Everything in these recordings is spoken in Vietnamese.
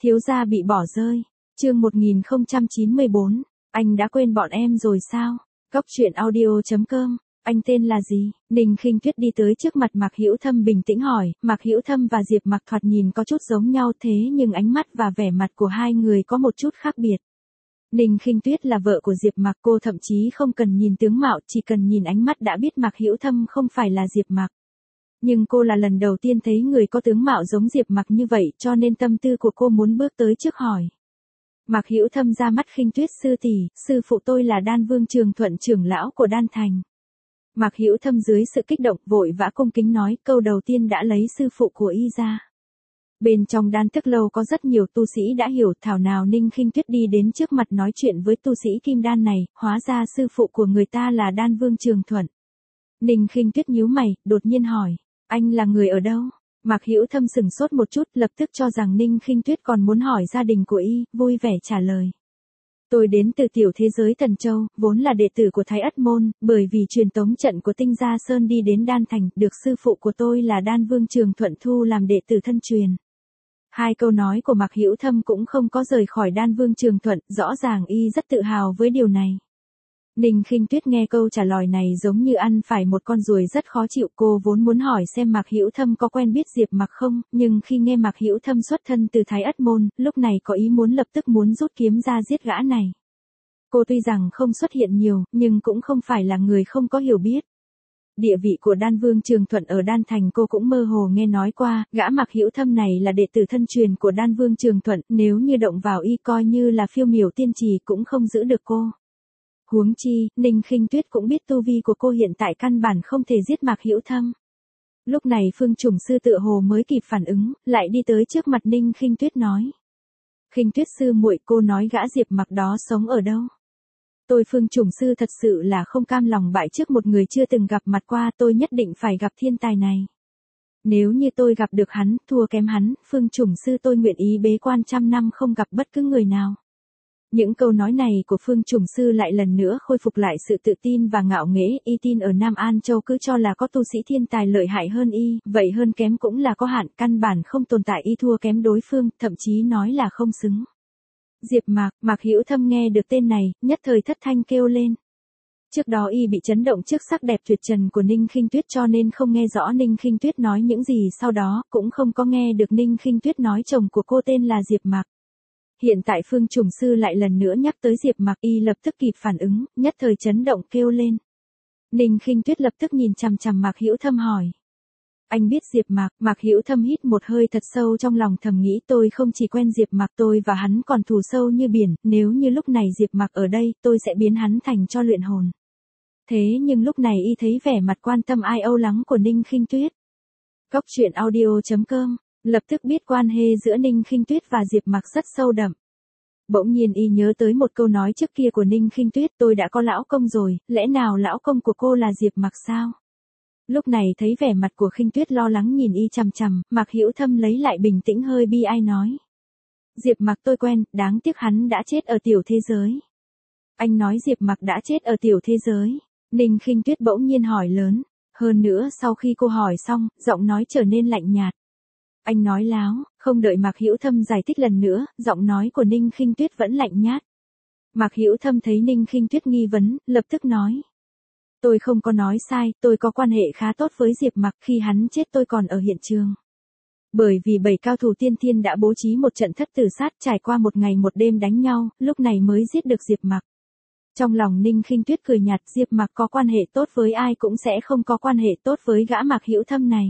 Thiếu gia bị bỏ rơi. Chương 1094. Anh đã quên bọn em rồi sao? Cóc truyện audio.com. Anh tên là gì? Ninh Khinh Tuyết đi tới trước mặt Mạc Hữu Thâm bình tĩnh hỏi. Mạc Hữu Thâm và Diệp Mặc thoạt nhìn có chút giống nhau thế nhưng ánh mắt và vẻ mặt của hai người có một chút khác biệt. Ninh Khinh Tuyết là vợ của Diệp Mặc, cô thậm chí không cần nhìn tướng mạo, chỉ cần nhìn ánh mắt đã biết Mạc Hữu Thâm không phải là Diệp Mặc. Nhưng cô là lần đầu tiên thấy người có tướng mạo giống Diệp Mặc như vậy, cho nên tâm tư của cô muốn bước tới trước hỏi. Mạc Hữu Thâm ra mắt Khinh Tuyết sư tỷ, sư phụ tôi là Đan Vương Trường Thuận, trưởng lão của Đan Thành. Mạc Hữu Thâm dưới sự kích động vội vã cung kính nói, câu đầu tiên đã lấy sư phụ của y ra. Bên trong Đan Tức Lâu có rất nhiều tu sĩ đã hiểu, thảo nào Ninh Khinh Tuyết đi đến trước mặt nói chuyện với tu sĩ Kim Đan này, hóa ra sư phụ của người ta là Đan Vương Trường Thuận. Ninh Khinh Tuyết nhíu mày, đột nhiên hỏi, anh là người ở đâu? Mạc Hữu Thâm sửng sốt một chút, lập tức cho rằng Ninh Khinh Tuyết còn muốn hỏi gia đình của y, vui vẻ trả lời. Tôi đến từ tiểu thế giới Thần Châu, vốn là đệ tử của Thái Ất Môn, bởi vì truyền tống trận của Tinh Gia Sơn đi đến Đan Thành, được sư phụ của tôi là Đan Vương Trường Thuận thu làm đệ tử thân truyền. Hai câu nói của Mạc Hữu Thâm cũng không có rời khỏi Đan Vương Trường Thuận, rõ ràng y rất tự hào với điều này. Ninh Khinh Tuyết nghe câu trả lời này giống như ăn phải một con ruồi rất khó chịu, cô vốn muốn hỏi xem Mạc Hữu Thâm có quen biết Diệp Mặc không, nhưng khi nghe Mạc Hữu Thâm xuất thân từ Thái Ất Môn, lúc này có ý muốn lập tức muốn rút kiếm ra giết gã này. Cô tuy rằng không xuất hiện nhiều, nhưng cũng không phải là người không có hiểu biết. Địa vị của Đan Vương Trường Thuận ở Đan Thành cô cũng mơ hồ nghe nói qua, gã Mạc Hữu Thâm này là đệ tử thân truyền của Đan Vương Trường Thuận, nếu như động vào y coi như là phiêu miểu tiên trì cũng không giữ được cô. Huống chi, Ninh Khinh Tuyết cũng biết tu vi của cô hiện tại căn bản không thể giết Mạc Hữu Thâm. Lúc này Phương Trùng Sư tựa hồ mới kịp phản ứng, lại đi tới trước mặt Ninh Khinh Tuyết nói. Khinh Tuyết sư muội, cô nói gã Diệp Mặc đó sống ở đâu? Tôi Phương Trùng Sư thật sự là không cam lòng bại trước một người chưa từng gặp mặt qua, tôi nhất định phải gặp thiên tài này. Nếu như tôi gặp được hắn, thua kém hắn, Phương Trùng Sư tôi nguyện ý bế quan trăm năm không gặp bất cứ người nào. Những câu nói này của Phương Trùng Sư lại lần nữa khôi phục lại sự tự tin và ngạo nghễ, y tin ở Nam An Châu cứ cho là có tu sĩ thiên tài lợi hại hơn y, vậy hơn kém cũng là có hạn, căn bản không tồn tại y thua kém đối phương, thậm chí nói là không xứng. Diệp Mặc, Mạc Hữu Thâm nghe được tên này, nhất thời thất thanh kêu lên. Trước đó y bị chấn động trước sắc đẹp tuyệt trần của Ninh Khinh Tuyết cho nên không nghe rõ Ninh Khinh Tuyết nói những gì sau đó, cũng không có nghe được Ninh Khinh Tuyết nói chồng của cô tên là Diệp Mặc. Hiện tại Phương Trùng Sư lại lần nữa nhắc tới Diệp Mặc, y lập tức kịp phản ứng, nhất thời chấn động kêu lên. Ninh Khinh Tuyết lập tức nhìn chằm chằm Mạc Hữu Thâm hỏi. Anh biết Diệp Mặc? Mạc Hữu Thâm hít một hơi thật sâu trong lòng thầm nghĩ, tôi không chỉ quen Diệp Mặc, tôi và hắn còn thù sâu như biển, nếu như lúc này Diệp Mặc ở đây, tôi sẽ biến hắn thành cho luyện hồn. Thế nhưng lúc này y thấy vẻ mặt quan tâm ai âu lắng của Ninh Khinh Tuyết. Cóc truyện audio.com. Lập tức biết quan hệ giữa Ninh Khinh Tuyết và Diệp Mặc rất sâu đậm. Bỗng nhiên y nhớ tới một câu nói trước kia của Ninh Khinh Tuyết, tôi đã có lão công rồi, lẽ nào lão công của cô là Diệp Mặc sao? Lúc này thấy vẻ mặt của Khinh Tuyết lo lắng nhìn y chằm chằm, Mạc Hữu Thâm lấy lại bình tĩnh hơi bi ai nói. Diệp Mặc tôi quen, đáng tiếc hắn đã chết ở tiểu thế giới. Anh nói Diệp Mặc đã chết ở tiểu thế giới. Ninh Khinh Tuyết bỗng nhiên hỏi lớn. Hơn nữa sau khi cô hỏi xong, giọng nói trở nên lạnh nhạt. Anh nói láo, không đợi Mạc Hữu Thâm giải thích lần nữa, giọng nói của Ninh Khinh Tuyết vẫn lạnh nhạt. Mạc Hữu Thâm thấy Ninh Khinh Tuyết nghi vấn, lập tức nói. Tôi không có nói sai, tôi có quan hệ khá tốt với Diệp Mặc, khi hắn chết tôi còn ở hiện trường. Bởi vì 7 cao thủ tiên thiên đã bố trí một trận thất tử sát trải qua một ngày một đêm đánh nhau, lúc này mới giết được Diệp Mặc. Trong lòng Ninh Khinh Tuyết cười nhạt, Diệp Mặc có quan hệ tốt với ai cũng sẽ không có quan hệ tốt với gã Mạc Hữu Thâm này.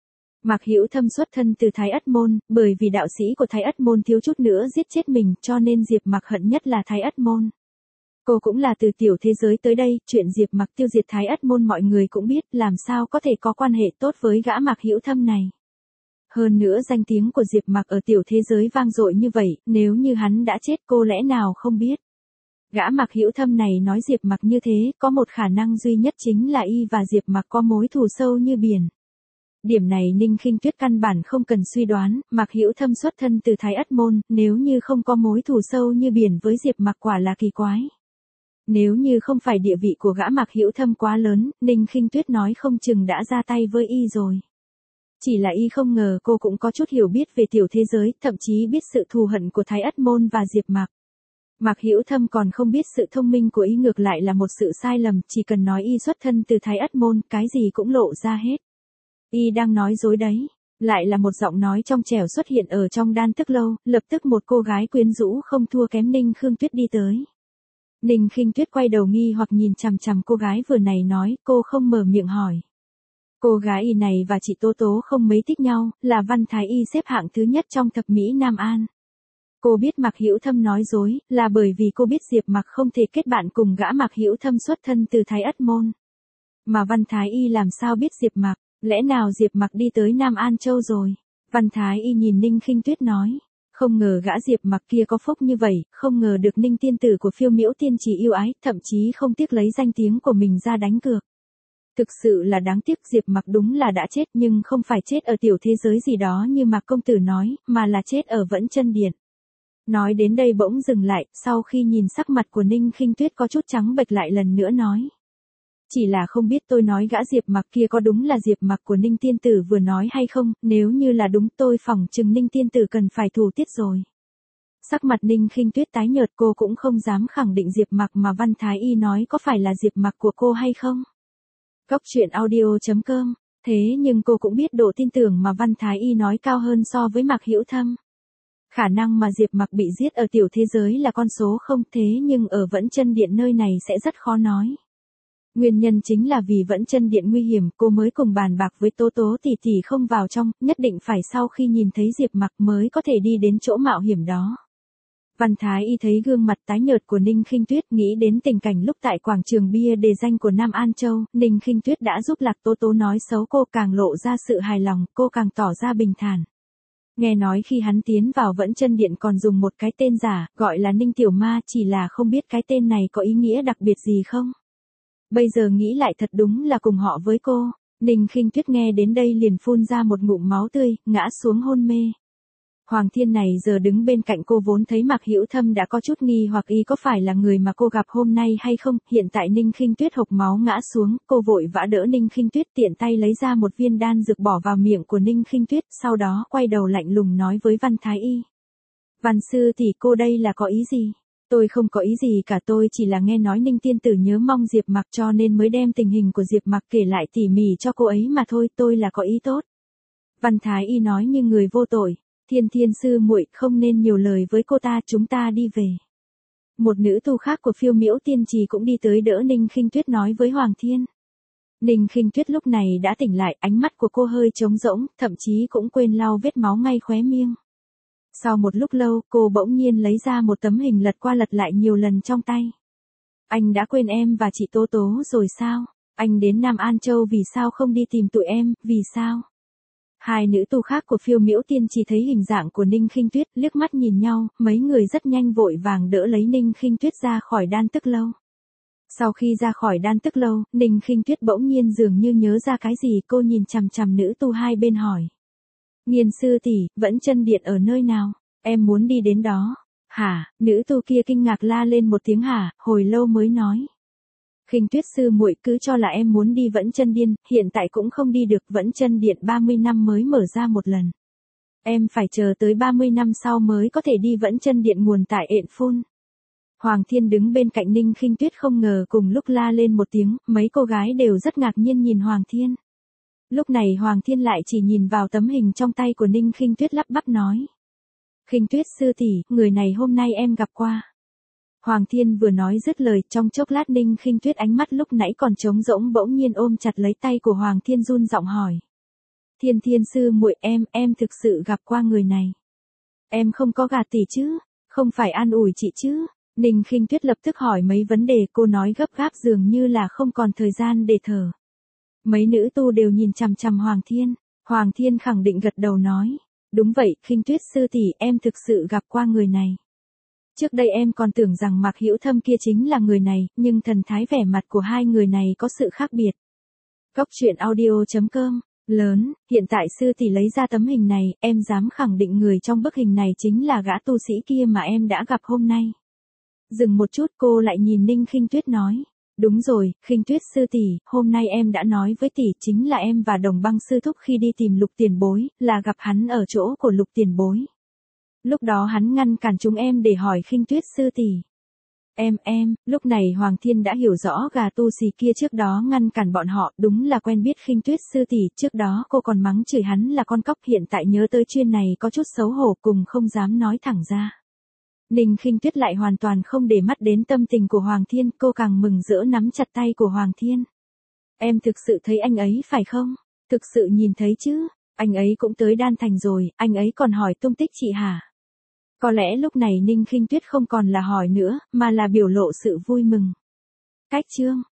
Mạc Hữu Thâm xuất thân từ Thái Ất Môn, bởi vì đạo sĩ của Thái Ất Môn thiếu chút nữa giết chết mình, cho nên Diệp Mặc hận nhất là Thái Ất Môn. Cô cũng là từ tiểu thế giới tới đây, chuyện Diệp Mặc tiêu diệt Thái Ất Môn mọi người cũng biết, làm sao có thể có quan hệ tốt với gã Mạc Hữu Thâm này. Hơn nữa danh tiếng của Diệp Mặc ở tiểu thế giới vang dội như vậy, nếu như hắn đã chết cô lẽ nào không biết. Gã Mạc Hữu Thâm này nói Diệp Mặc như thế, có một khả năng duy nhất chính là y và Diệp Mặc có mối thù sâu như biển. Điểm này Ninh Khinh Tuyết căn bản không cần suy đoán, Mạc Hữu Thâm xuất thân từ Thái Ất Môn, nếu như không có mối thù sâu như biển với Diệp Mặc quả là kỳ quái. Nếu như không phải địa vị của gã Mạc Hữu Thâm quá lớn, Ninh Khinh Tuyết nói không chừng đã ra tay với y rồi. Chỉ là y không ngờ cô cũng có chút hiểu biết về tiểu thế giới, thậm chí biết sự thù hận của Thái Ất Môn và Diệp Mạc. Mạc Hữu Thâm còn không biết sự thông minh của y ngược lại là một sự sai lầm, chỉ cần nói y xuất thân từ Thái Ất Môn, cái gì cũng lộ ra hết. Y đang nói dối đấy. Lại là một giọng nói trong trẻo xuất hiện ở trong Đan Tức Lâu, lập tức một cô gái quyến rũ không thua kém Ninh Khương Tuyết đi tới. Ninh Khinh Tuyết quay đầu nghi hoặc nhìn chằm chằm cô gái vừa này nói, cô không mở miệng hỏi. Cô gái y này và chị Tố Tố không mấy thích nhau, là Văn Thái Y xếp hạng thứ nhất trong thập mỹ Nam An. Cô biết Mạc Hữu Thâm nói dối, là bởi vì cô biết Diệp Mạc không thể kết bạn cùng gã Mạc Hữu Thâm xuất thân từ Thái Ất Môn. Mà Văn Thái Y làm sao biết Diệp Mạc, lẽ nào Diệp Mạc đi tới Nam An Châu rồi? Văn Thái Y nhìn Ninh Khinh Tuyết nói, không ngờ gã Diệp Mạc kia có phúc như vậy, không ngờ được Ninh tiên tử của Phiêu Miễu tiên trì yêu ái, thậm chí không tiếc lấy danh tiếng của mình ra đánh cược. Thực sự là đáng tiếc, Diệp Mạc đúng là đã chết nhưng không phải chết ở tiểu thế giới gì đó như Mạc công tử nói, mà là chết ở Vẫn Chân Điện. Nói đến đây bỗng dừng lại, sau khi nhìn sắc mặt của Ninh Khinh Tuyết có chút trắng bệch lại lần nữa nói. Chỉ là không biết tôi nói gã Diệp Mạc kia có đúng là Diệp Mạc của Ninh tiên tử vừa nói hay không, nếu như là đúng tôi phỏng chừng Ninh tiên tử cần phải thủ tiết rồi. Sắc mặt Ninh Khinh Tuyết tái nhợt, cô cũng không dám khẳng định Diệp Mạc mà Văn Thái Y nói có phải là Diệp Mạc của cô hay không. Cốc truyện audio.com, thế nhưng cô cũng biết độ tin tưởng mà Văn Thái Y nói cao hơn so với Mạc Hữu Thâm. Khả năng mà Diệp Mạc bị giết ở tiểu thế giới là con số không, thế nhưng ở Vẫn Chân Điện nơi này sẽ rất khó nói. Nguyên nhân chính là vì Vẫn Chân Điện nguy hiểm, cô mới cùng bàn bạc với Tố Tố tỷ tỷ không vào trong, nhất định phải sau khi nhìn thấy Diệp Mạc mới có thể đi đến chỗ mạo hiểm đó. Văn Thái Y thấy gương mặt tái nhợt của Ninh Khinh Tuyết, nghĩ đến tình cảnh lúc tại quảng trường bia đề danh của Nam An Châu, Ninh Khinh Tuyết đã giúp Lạc Tố Tố nói xấu cô, càng lộ ra sự hài lòng, cô càng tỏ ra bình thản. Nghe nói khi hắn tiến vào Vẫn Chân Điện còn dùng một cái tên giả, gọi là Ninh Tiểu Ma, chỉ là không biết cái tên này có ý nghĩa đặc biệt gì không. Bây giờ nghĩ lại thật đúng là cùng họ với cô. Ninh Khinh Tuyết nghe đến đây liền phun ra một ngụm máu tươi, ngã xuống hôn mê. Hoàng Thiên này giờ đứng bên cạnh cô vốn thấy Mạc Hữu Thâm đã có chút nghi hoặc y có phải là người mà cô gặp hôm nay hay không, hiện tại Ninh Khinh Tuyết hộc máu ngã xuống, cô vội vã đỡ Ninh Khinh Tuyết, tiện tay lấy ra một viên đan dược bỏ vào miệng của Ninh Khinh Tuyết, sau đó quay đầu lạnh lùng nói với Văn Thái Y. Văn sư tỷ, cô đây là có ý gì? Tôi không có ý gì cả, tôi chỉ là nghe nói Ninh tiên tử nhớ mong Diệp Mạc cho nên mới đem tình hình của Diệp Mạc kể lại tỉ mỉ cho cô ấy mà thôi, tôi là có ý tốt. Văn Thái Y nói như người vô tội. Thiên Thiên sư muội, không nên nhiều lời với cô ta, chúng ta đi về. Một nữ tu khác của Phiêu Miễu tiên trì cũng đi tới đỡ Ninh Khinh Tuyết nói với Hoàng Thiên. Ninh Khinh Tuyết lúc này đã tỉnh lại, ánh mắt của cô hơi trống rỗng, thậm chí cũng quên lau vết máu ngay khóe miệng. Sau một lúc lâu, cô bỗng nhiên lấy ra một tấm hình lật qua lật lại nhiều lần trong tay. Anh đã quên em và chị Tố Tố rồi sao? Anh đến Nam An Châu vì sao không đi tìm tụi em, vì sao? Hai nữ tu khác của Phiêu Miễu tiên chỉ thấy hình dạng của Ninh Khinh Tuyết, liếc mắt nhìn nhau, mấy người rất nhanh vội vàng đỡ lấy Ninh Khinh Tuyết ra khỏi Đan Tức Lâu. Sau khi ra khỏi Đan Tức Lâu, Ninh Khinh Tuyết bỗng nhiên dường như nhớ ra cái gì, cô nhìn chằm chằm nữ tu hai bên hỏi. Nghiên sư tỷ, Vẫn Chân Điện ở nơi nào? Em muốn đi đến đó. Hả? Nữ tu kia kinh ngạc la lên một tiếng hả, hồi lâu mới nói. Khinh Tuyết sư muội, cứ cho là em muốn đi Vẫn Chân Điện, hiện tại cũng không đi được, Vẫn Chân Điện 30 năm mới mở ra một lần. Em phải chờ tới 30 năm sau mới có thể đi Vẫn Chân Điện nguồn tại Ện Phun. Hoàng Thiên đứng bên cạnh Ninh Khinh Tuyết không ngờ cùng lúc la lên một tiếng, mấy cô gái đều rất ngạc nhiên nhìn Hoàng Thiên. Lúc này Hoàng Thiên lại chỉ nhìn vào tấm hình trong tay của Ninh Khinh Tuyết lắp bắp nói. Khinh Tuyết sư tỷ, người này hôm nay em gặp qua. Hoàng Thiên vừa nói dứt lời, trong chốc lát Ninh Khinh Tuyết ánh mắt lúc nãy còn trống rỗng bỗng nhiên ôm chặt lấy tay của Hoàng Thiên run giọng hỏi. Thiên Thiên sư muội, em thực sự gặp qua người này. Em không có gạt tỷ chứ, không phải an ủi chị chứ. Ninh Khinh Tuyết lập tức hỏi mấy vấn đề, cô nói gấp gáp dường như là không còn thời gian để thở. Mấy nữ tu đều nhìn chằm chằm Hoàng Thiên. Hoàng Thiên khẳng định gật đầu nói. Đúng vậy, Khinh Tuyết sư tỷ, em thực sự gặp qua người này. Trước đây em còn tưởng rằng Mạc Hữu Thâm kia chính là người này, nhưng thần thái vẻ mặt của hai người này có sự khác biệt. Cốc truyện audio.com, lớn, hiện tại sư tỷ lấy ra tấm hình này, em dám khẳng định người trong bức hình này chính là gã tu sĩ kia mà em đã gặp hôm nay. Dừng một chút cô lại nhìn Ninh Khinh Tuyết nói. Đúng rồi, Khinh Tuyết sư tỷ, hôm nay em đã nói với tỷ, chính là em và Đồng Băng sư thúc khi đi tìm Lục Tiền Bối, là gặp hắn ở chỗ của Lục Tiền Bối. Lúc đó hắn ngăn cản chúng em để hỏi Khinh Tuyết sư tỷ. Lúc này Hoàng Thiên đã hiểu rõ gà tu xì kia trước đó ngăn cản bọn họ, đúng là quen biết Khinh Tuyết sư tỷ, trước đó cô còn mắng chửi hắn là con cóc, hiện tại nhớ tới chuyện này có chút xấu hổ, cùng không dám nói thẳng ra. Ninh Khinh Tuyết lại hoàn toàn không để mắt đến tâm tình của Hoàng Thiên, cô càng mừng rỡ nắm chặt tay của Hoàng Thiên. Em thực sự thấy anh ấy phải không? Thực sự nhìn thấy chứ, anh ấy cũng tới Đan Thành rồi, anh ấy còn hỏi tung tích chị hả? Có lẽ lúc này Ninh Khinh Tuyết không còn là hỏi nữa, mà là biểu lộ sự vui mừng. Cách chương